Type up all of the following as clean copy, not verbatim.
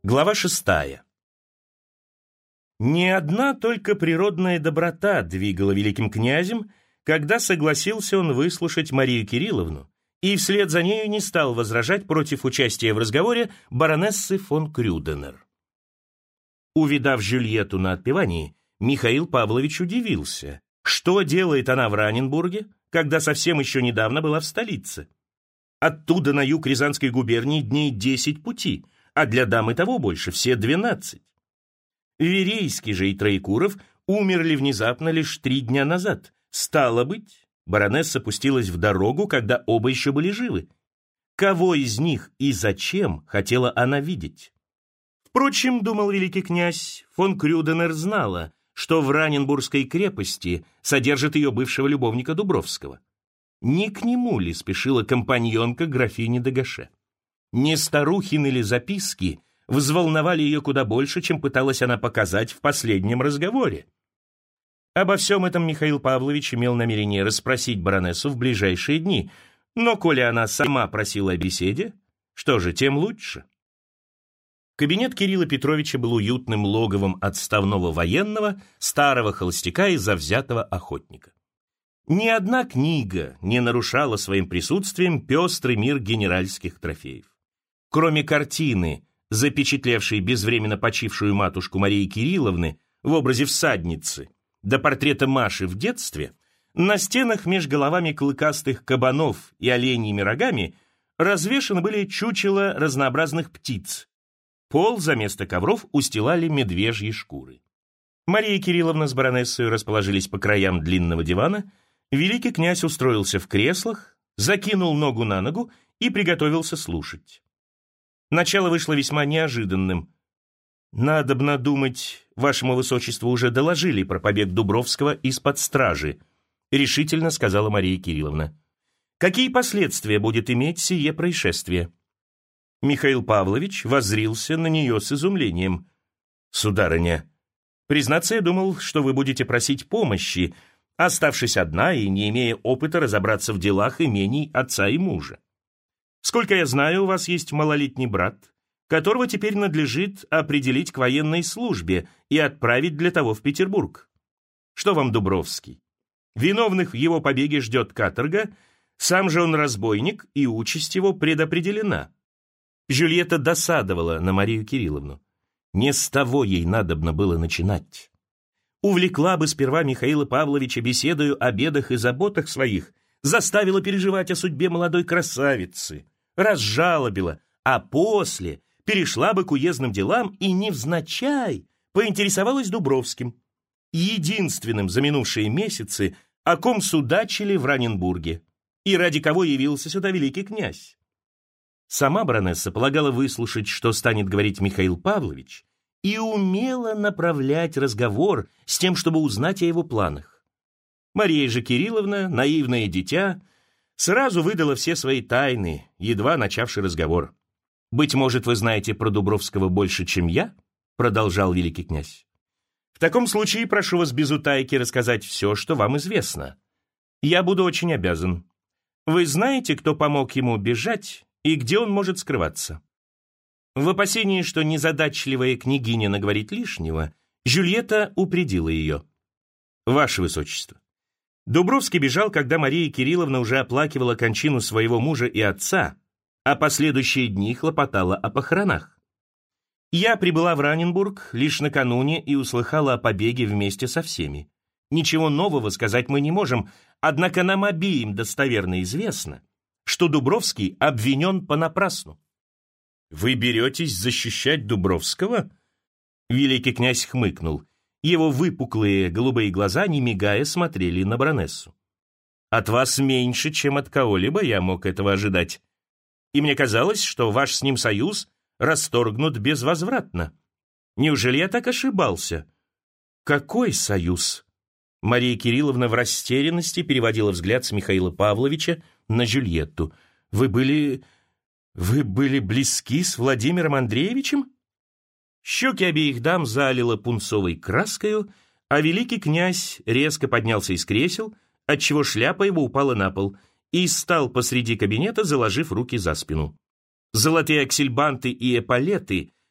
Глава 6. Не одна только природная доброта двигала великим князем, когда согласился он выслушать Марию Кирилловну, и вслед за нею не стал возражать против участия в разговоре баронессы фон Крюденер. Увидав Жюльетту на отпевании, Михаил Павлович удивился, что делает она в Раненбурге, когда совсем еще недавно была в столице. Оттуда на юг Рязанской губернии дней 10 пути, а для дам и того больше, все 12. Верейский же и Троекуров умерли внезапно лишь 3 дня назад. Стало быть, баронесса пустилась в дорогу, когда оба еще были живы. Кого из них и зачем хотела она видеть? Впрочем, думал великий князь, фон Крюденер знала, что в Раненбургской крепости содержит ее бывшего любовника Дубровского. Не к нему ли спешила компаньонка графини де Гаше? Не старухины ли записки взволновали ее куда больше, чем пыталась она показать в последнем разговоре? Обо всем этом Михаил Павлович имел намерение расспросить баронессу в ближайшие дни, но коли она сама просила о беседе, что же, тем лучше. Кабинет Кирилла Петровича был уютным логовом отставного военного, старого холостяка и завзятого охотника. Ни одна книга не нарушала своим присутствием пестрый мир генеральских трофеев. Кроме картины, запечатлевшей безвременно почившую матушку Марии Кирилловны в образе всадницы, до портрета Маши в детстве, на стенах меж головами клыкастых кабанов и оленьими рогами развешаны были чучела разнообразных птиц. Пол за место ковров устилали медвежьи шкуры. Мария Кирилловна с баронессой расположились по краям длинного дивана, великий князь устроился в креслах, закинул ногу на ногу и приготовился слушать. Начало вышло весьма неожиданным. «Надобно думать, вашему высочеству уже доложили про побег Дубровского из-под стражи», решительно сказала Мария Кирилловна. «Какие последствия будет иметь сие происшествие?» Михаил Павлович воззрился на нее с изумлением. «Сударыня, признаться, я думал, что вы будете просить помощи, оставшись одна и не имея опыта разобраться в делах имений отца и мужа. Сколько я знаю, у вас есть малолетний брат, которого теперь надлежит определить к военной службе и отправить для того в Петербург. Что вам Дубровский? Виновных в его побеге ждет каторга, сам же он разбойник, и участь его предопределена». Жюльетта досадовала на Марию Кирилловну. Не с того ей надобно было начинать. Увлекла бы сперва Михаила Павловича беседою о бедах и заботах своих, заставила переживать о судьбе молодой красавицы, разжалобила, а после перешла бы к уездным делам и невзначай поинтересовалась Дубровским, единственным за минувшие месяцы, о ком судачили в Раненбурге, и ради кого явился сюда великий князь. Сама баронесса полагала выслушать, что станет говорить Михаил Павлович, и умела направлять разговор с тем, чтобы узнать о его планах. Мария же Кирилловна, наивное дитя, сразу выдала все свои тайны, едва начавший разговор. «Быть может, вы знаете про Дубровского больше, чем я?» продолжал великий князь. «В таком случае прошу вас без утайки рассказать все, что вам известно. Я буду очень обязан. Вы знаете, кто помог ему бежать и где он может скрываться?» В опасении, что незадачливая княгиня наговорит лишнего, Жюльетта упредила ее. «Ваше высочество, Дубровский бежал, когда Мария Кирилловна уже оплакивала кончину своего мужа и отца, а последующие дни хлопотала о похоронах. Я прибыла в Раненбург лишь накануне и услыхала о побеге вместе со всеми. Ничего нового сказать мы не можем, однако нам обеим достоверно известно, что Дубровский обвинен понапрасну». «Вы беретесь защищать Дубровского?» Великий князь хмыкнул. Его выпуклые голубые глаза, не мигая, смотрели на баронессу. «От вас меньше, чем от кого-либо я мог этого ожидать. И мне казалось, что ваш с ним союз расторгнут безвозвратно. Неужели я так ошибался?» «Какой союз?» Мария Кирилловна в растерянности переводила взгляд с Михаила Павловича на Жюльетту. «Вы были близки с Владимиром Андреевичем?» Щеки обеих дам залило пунцовой краскою, а великий князь резко поднялся из кресел, отчего шляпа его упала на пол, и стал посреди кабинета, заложив руки за спину. Золотые аксельбанты и эполеты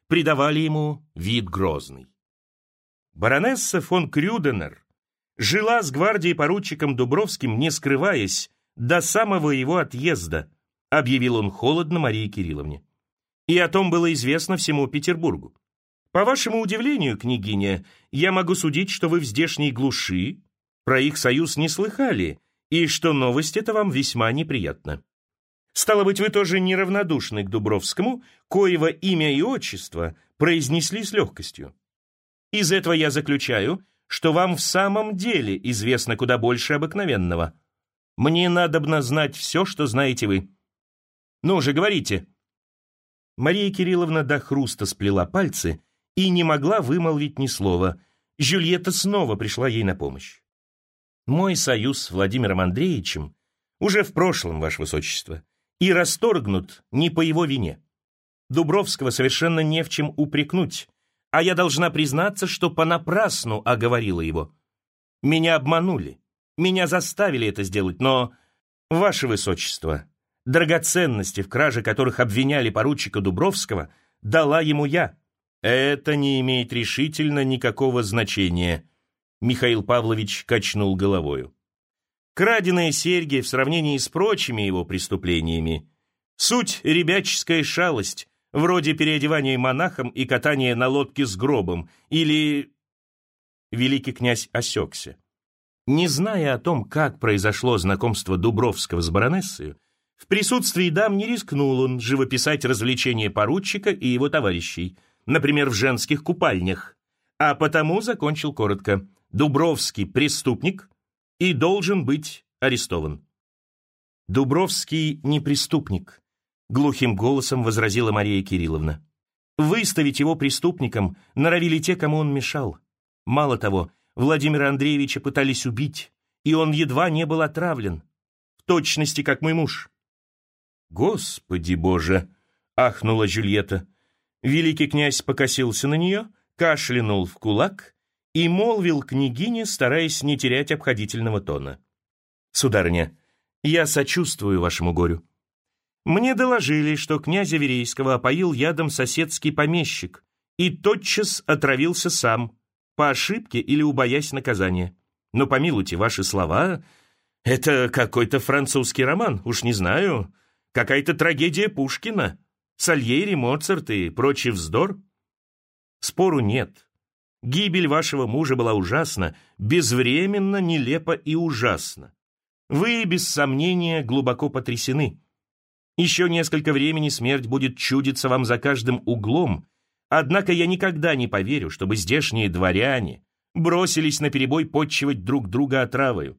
придавали ему вид грозный. Баронесса фон Крюденер жила с гвардией-поручиком Дубровским, не скрываясь, до самого его отъезда, объявил он холодно Марии Кирилловне. И о том было известно всему Петербургу. По вашему удивлению, княгиня, я могу судить, что вы в здешней глуши про их союз не слыхали, и что новость эта вам весьма неприятна. Стало быть, вы тоже неравнодушны к Дубровскому, коего имя и отчество произнесли с легкостью. Из этого я заключаю, что вам в самом деле известно куда больше обыкновенного. Мне надобно знать все, что знаете вы. Ну же, говорите». Мария Кирилловна до хруста сплела пальцы и не могла вымолвить ни слова. Жюльетта снова пришла ей на помощь. «Мой союз с Владимиром Андреевичем уже в прошлом, ваше высочество, и расторгнут не по его вине. Дубровского совершенно не в чем упрекнуть, а я должна признаться, что понапрасну оговорила его. Меня обманули, меня заставили это сделать, но, ваше высочество, драгоценности, в краже которых обвиняли поручика Дубровского, дала ему я. Это не имеет решительно никакого значения», Михаил Павлович качнул головою. «Краденые серьги в сравнении с прочими его преступлениями — суть ребяческая шалость, вроде переодевания монахом и катания на лодке с гробом, или...» Великий князь осекся. Не зная о том, как произошло знакомство Дубровского с баронессою, в присутствии дам не рискнул он живописать развлечения поручика и его товарищей, например, в женских купальнях, а потому закончил коротко: Дубровский преступник и должен быть арестован. «Дубровский не преступник», — глухим голосом возразила Мария Кирилловна. «Выставить его преступником норовили те, кому он мешал. Мало того, Владимира Андреевича пытались убить, и он едва не был отравлен, в точности, как мой муж». «Господи Боже!» — ахнула Жюльетта. Великий князь покосился на нее, кашлянул в кулак и молвил княгине, стараясь не терять обходительного тона: «Сударыня, я сочувствую вашему горю. Мне доложили, что князя Верейского опоил ядом соседский помещик и тотчас отравился сам, по ошибке или убоясь наказания. Но помилуйте, ваши слова — это какой-то французский роман, уж не знаю, какая-то трагедия Пушкина, Сальери, Моцарт и прочий вздор. Спору нет. Гибель вашего мужа была ужасна, безвременно, нелепо и ужасна. Вы, без сомнения, глубоко потрясены. Еще несколько времени смерть будет чудиться вам за каждым углом, однако я никогда не поверю, чтобы здешние дворяне бросились наперебой подчивать друг друга отравою.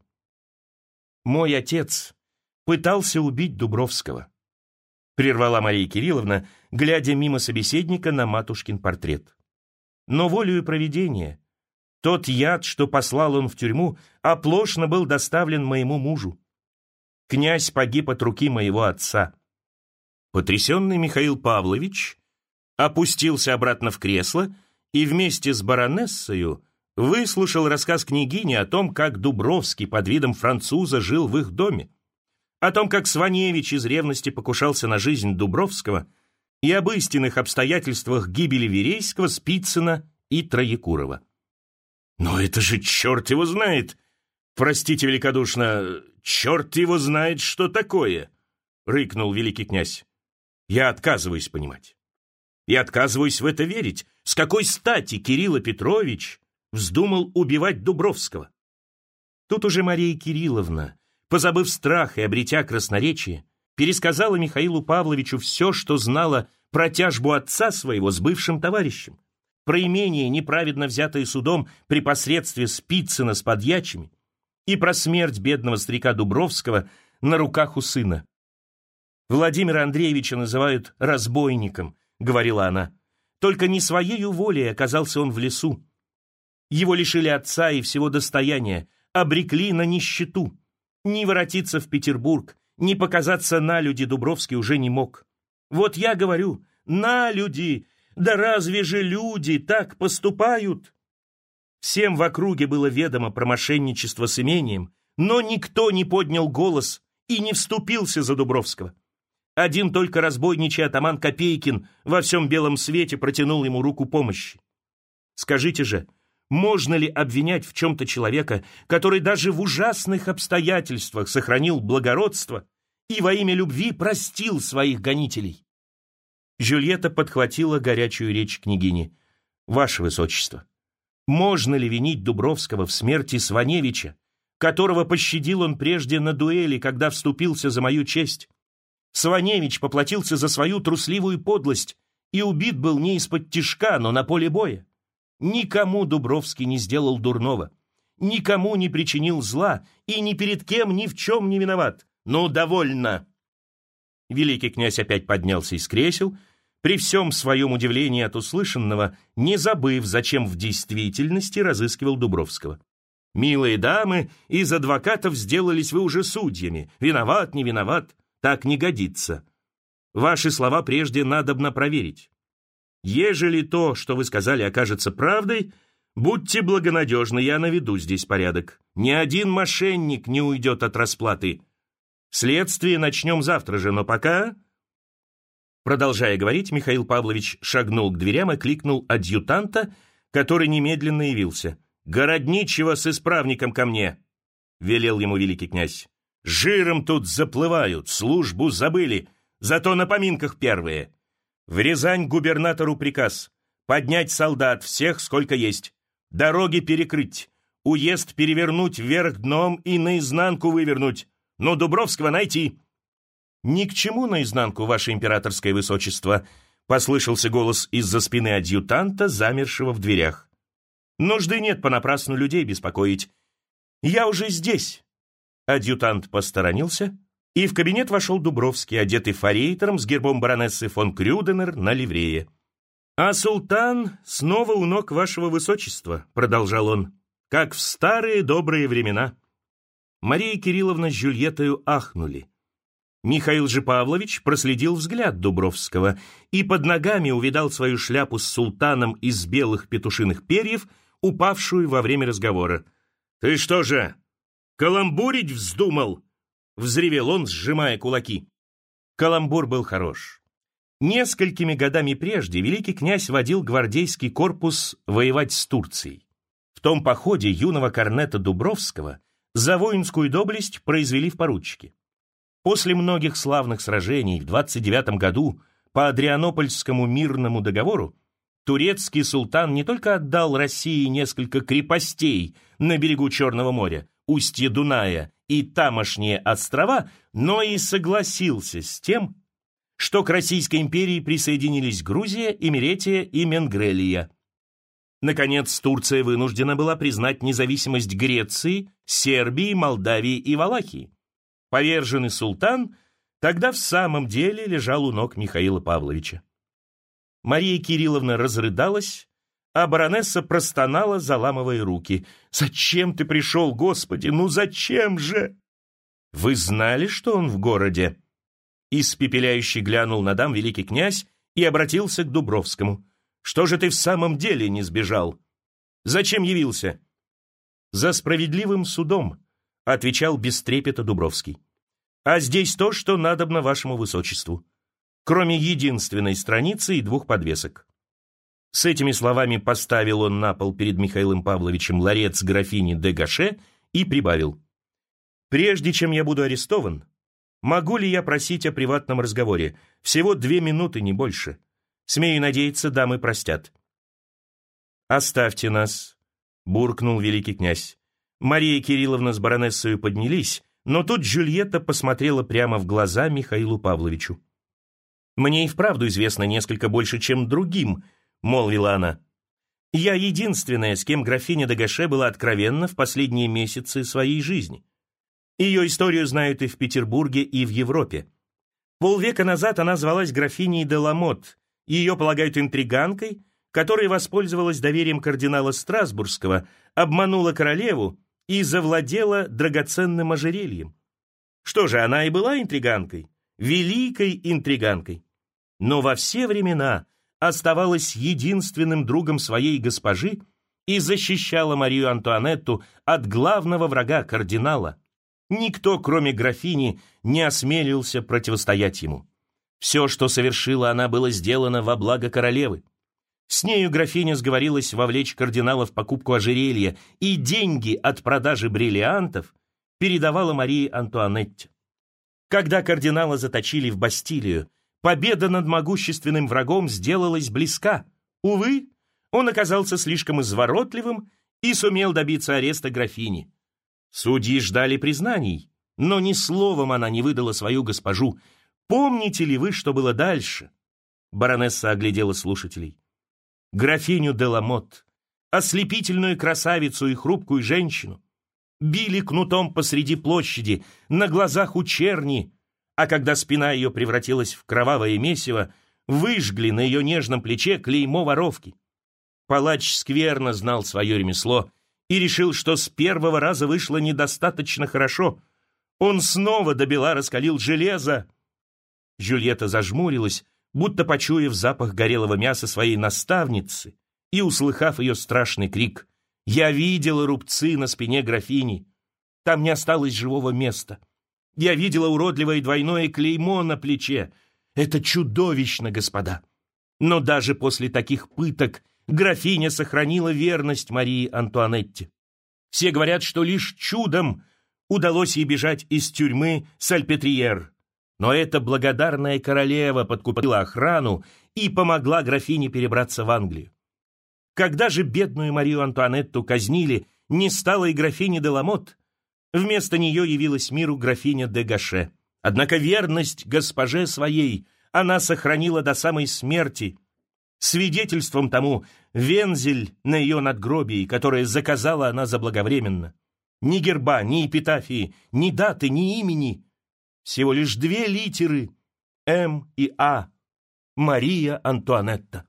Мой отец пытался убить Дубровского», — прервала Мария Кирилловна, глядя мимо собеседника на матушкин портрет. «Но волею провидения тот яд, что послал он в тюрьму, оплошно был доставлен моему мужу. Князь погиб от руки моего отца». Потрясенный Михаил Павлович опустился обратно в кресло и вместе с баронессою выслушал рассказ княгини о том, как Дубровский под видом француза жил в их доме, о том, как Сваневич из ревности покушался на жизнь Дубровского, и об истинных обстоятельствах гибели Верейского, Спицына и Троекурова. «Но это же черт его знает! Простите великодушно, черт его знает, что такое!» — рыкнул великий князь. «Я отказываюсь понимать. Я отказываюсь в это верить. С какой стати Кирилл Петрович вздумал убивать Дубровского?» Тут уже Мария Кирилловна, позабыв страх и обретя красноречие, пересказала Михаилу Павловичу все, что знала про тяжбу отца своего с бывшим товарищем, про имение, неправедно взятое судом при посредстве Спицына с подьячими, и про смерть бедного старика Дубровского на руках у сына. «Владимира Андреевича называют разбойником», — говорила она. «Только не своею волей оказался он в лесу. Его лишили отца и всего достояния, обрекли на нищету. Ни воротиться в Петербург, ни показаться на люди Дубровский уже не мог. Вот я говорю, на люди, да разве же люди так поступают?» Всем в округе было ведомо про мошенничество с имением, но никто не поднял голос и не вступился за Дубровского. Один только разбойничий атаман Копейкин во всем белом свете протянул ему руку помощи. Скажите же, можно ли обвинять в чем-то человека, который даже в ужасных обстоятельствах сохранил благородство и во имя любви простил своих гонителей? Жюльетта подхватила горячую речь княгини. «Ваше Высочество, можно ли винить Дубровского в смерти Сваневича, которого пощадил он прежде на дуэли, когда вступился за мою честь? Сваневич поплатился за свою трусливую подлость и убит был не из-под тишка, но на поле боя. Никому Дубровский не сделал дурного, никому не причинил зла и ни перед кем ни в чем не виноват. Ну, довольно!» Великий князь опять поднялся из кресел, при всем своем удивлении от услышанного, не забыв, зачем в действительности разыскивал Дубровского. «Милые дамы, из адвокатов сделались вы уже судьями. Виноват, не виноват, так не годится. Ваши слова прежде надобно проверить. Ежели то, что вы сказали, окажется правдой, будьте благонадежны, я наведу здесь порядок. Ни один мошенник не уйдет от расплаты. Следствие начнем завтра же, но пока...» Продолжая говорить, Михаил Павлович шагнул к дверям и кликнул адъютанта, который немедленно явился. «Городничего с исправником ко мне!» — велел ему великий князь. «Жиром тут заплывают, службу забыли, зато на поминках первые. В Рязань губернатору приказ поднять солдат, всех сколько есть, дороги перекрыть, уезд перевернуть вверх дном и наизнанку вывернуть, но Дубровского найти». «Ни к чему наизнанку, ваше императорское высочество», — послышался голос из-за спины адъютанта, замершего в дверях. «Нужды нет понапрасну людей беспокоить. Я уже здесь». Адъютант посторонился, и в кабинет вошел Дубровский, одетый форейтером с гербом баронессы фон Крюденер на ливрее. «А султан снова у ног вашего высочества», — продолжал он, — «как в старые добрые времена». Мария Кирилловна с Жюльеттою ахнули. Михаил же Павлович проследил взгляд Дубровского и под ногами увидал свою шляпу с султаном из белых петушиных перьев, упавшую во время разговора. «Ты что же, каламбурить вздумал?» — взревел он, сжимая кулаки. Каламбур был хорош. Несколькими годами прежде великий князь водил гвардейский корпус воевать с Турцией. В том походе юного корнета Дубровского за воинскую доблесть произвели в поручики. После многих славных сражений в 29 году по Адрианопольскому мирному договору турецкий султан не только отдал России несколько крепостей на берегу Черного моря, устье Дуная и тамошние острова, но и согласился с тем, что к Российской империи присоединились Грузия, Имеретия и Менгрелия. Наконец, Турция вынуждена была признать независимость Греции, Сербии, Молдавии и Валахии. Поверженный султан тогда в самом деле лежал у ног Михаила Павловича. Мария Кирилловна разрыдалась, а баронесса простонала, заламывая руки. «Зачем ты пришел, Господи? Ну зачем же?» «Вы знали, что он в городе?» Испепеляюще глянул на дам великий князь и обратился к Дубровскому. «Что же ты в самом деле не сбежал? Зачем явился?» «За справедливым судом», — отвечал без трепета Дубровский. «А здесь то, что надобно вашему высочеству, кроме единственной страницы и 2 подвесок». С этими словами поставил он на пол перед Михаилом Павловичем ларец графини де Гаше и прибавил: «Прежде чем я буду арестован, могу ли я просить о приватном разговоре? Всего 2 минуты, не больше. Смею надеяться, дамы простят». «Оставьте нас», — буркнул великий князь. Мария Кирилловна с баронессою поднялись, но тут Жюльетта посмотрела прямо в глаза Михаилу Павловичу. «Мне и вправду известно несколько больше, чем другим», — молвила она. «Я единственная, с кем графиня де Гаше была откровенна в последние месяцы своей жизни. Ее историю знают и в Петербурге, и в Европе. Полвека назад она звалась графиней де Ламот, ее полагают интриганкой, которая воспользовалась доверием кардинала Страсбургского, обманула королеву и завладела драгоценным ожерельем. Что же, она и была интриганкой, великой интриганкой. Но во все времена оставалась единственным другом своей госпожи и защищала Марию Антуанетту от главного врага кардинала. Никто, кроме графини, не осмелился противостоять ему. Все, что совершила она, было сделано во благо королевы. С нею графиня сговорилась вовлечь кардинала в покупку ожерелья, и деньги от продажи бриллиантов передавала Марии Антуанетте. Когда кардинала заточили в Бастилию, победа над могущественным врагом сделалась близка. Увы, он оказался слишком изворотливым и сумел добиться ареста графини. Судьи ждали признаний, но ни словом она не выдала свою госпожу. Помните ли вы, что было дальше? Баронесса оглядела слушателей. Графиню де Ламотт, ослепительную красавицу и хрупкую женщину, били кнутом посреди площади, на глазах у черни, а когда спина ее превратилась в кровавое месиво, выжгли на ее нежном плече клеймо воровки. Палач скверно знал свое ремесло и решил, что с первого раза вышло недостаточно хорошо. Он снова до бела раскалил железо. Жюльетта зажмурилась, будто почуяв запах горелого мяса своей наставницы и услыхав ее страшный крик. «Я видела рубцы на спине графини. Там не осталось живого места. Я видела уродливое двойное клеймо на плече. Это чудовищно, господа!» Но даже после таких пыток графиня сохранила верность Марии Антуанетте. Все говорят, что лишь чудом удалось ей бежать из тюрьмы Сальпетриер. Но эта благодарная королева подкупила охрану и помогла графине перебраться в Англию. Когда же бедную Марию Антуанетту казнили, не стало и графини де Ламотт. Вместо нее явилась миру графиня де Гаше. Однако верность госпоже своей она сохранила до самой смерти. Свидетельством тому вензель на ее надгробии, которое заказала она заблаговременно. Ни герба, ни эпитафии, ни даты, ни имени. Всего лишь 2 литеры «М» и «А». Мария Антуанетта.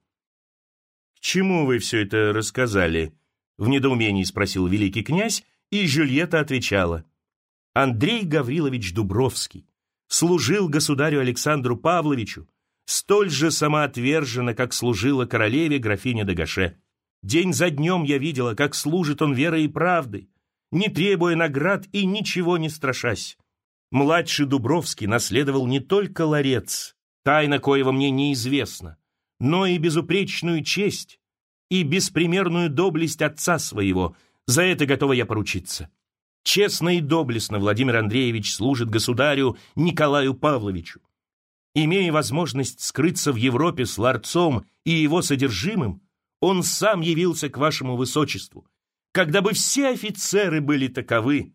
«К чему вы все это рассказали?» — в недоумении спросил великий князь, и Жюльетта отвечала. Андрей Гаврилович Дубровский служил государю Александру Павловичу столь же самоотверженно, как служила королеве графиня де Гаше. День за днем я видела, как служит он верой и правдой, не требуя наград и ничего не страшась. Младший Дубровский наследовал не только ларец, тайна коего мне неизвестна, но и безупречную честь и беспримерную доблесть отца своего. За это готова я поручиться. Честно и доблестно Владимир Андреевич служит государю Николаю Павловичу. Имея возможность скрыться в Европе с ларцом и его содержимым, он сам явился к вашему высочеству, когда бы все офицеры были таковы.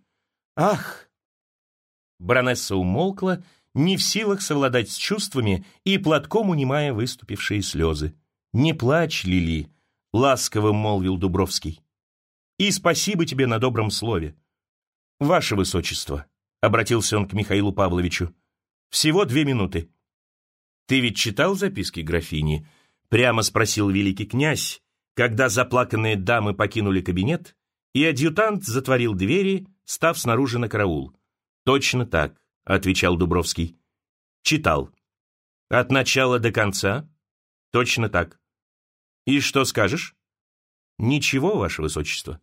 Ах! Баронесса умолкла, не в силах совладать с чувствами и платком унимая выступившие слезы. «Не плачь, Лили», — ласково молвил Дубровский. «И спасибо тебе на добром слове. Ваше высочество», — обратился он к Михаилу Павловичу, — «всего 2 минуты». «Ты ведь читал записки графини?» — прямо спросил великий князь, когда заплаканные дамы покинули кабинет, и адъютант затворил двери, став снаружи на караул. «Точно так», — отвечал Дубровский. «Читал». «От начала до конца?» «Точно так». «И что скажешь?» «Ничего, ваше высочество.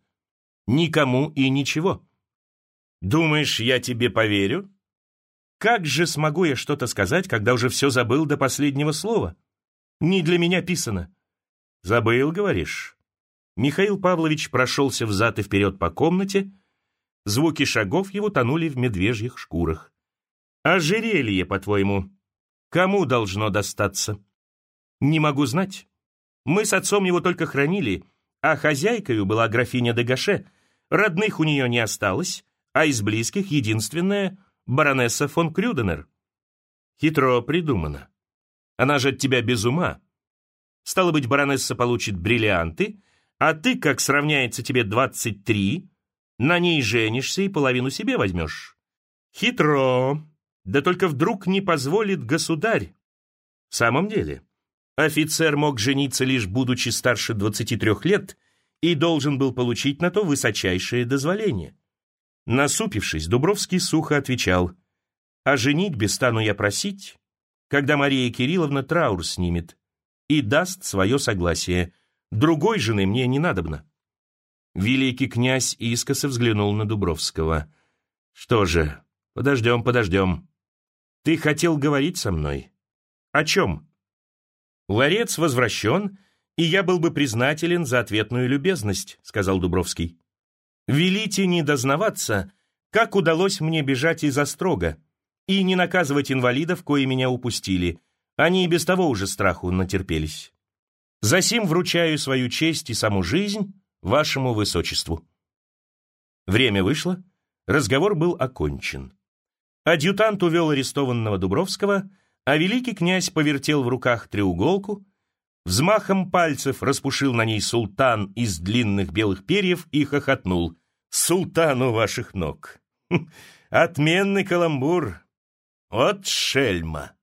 Никому и ничего». «Думаешь, я тебе поверю? Как же смогу я что-то сказать, когда уже все забыл до последнего слова? Не для меня писано». «Забыл, говоришь?» Михаил Павлович прошелся взад и вперед по комнате. Звуки шагов его тонули в медвежьих шкурах. «Ожерелье, по-твоему, кому должно достаться?» «Не могу знать. Мы с отцом его только хранили, а хозяйкою была графиня де Гаше. Родных у нее не осталось, а из близких единственная баронесса фон Крюденер». «Хитро придумано. Она же от тебя без ума. Стало быть, баронесса получит бриллианты, а ты, как сравняется тебе 23, на ней женишься и половину себе возьмешь. Хитро. Да только вдруг не позволит государь. В самом деле, офицер мог жениться лишь будучи старше 23 лет и должен был получить на то высочайшее дозволение. Насупившись, Дубровский сухо отвечал: «О женитьбе стану я просить, когда Мария Кирилловна траур снимет и даст свое согласие. Другой жены мне не надобно». Великий князь искоса взглянул на Дубровского. «Что же, подождем. Ты хотел говорить со мной? О чем? Ларец возвращен, и я был бы признателен за ответную любезность, сказал Дубровский. Велите не дознаваться, как удалось мне бежать из острога, и не наказывать инвалидов, кои меня упустили. Они и без того уже страху натерпелись. Засим вручаю свою честь и саму жизнь вашему высочеству. Время вышло, разговор был окончен. Адъютант увел арестованного Дубровского, а великий князь повертел в руках треуголку, взмахом пальцев распушил на ней султан из длинных белых перьев и хохотнул. «Султан у ваших ног! Отменный каламбур! Вот шельма!»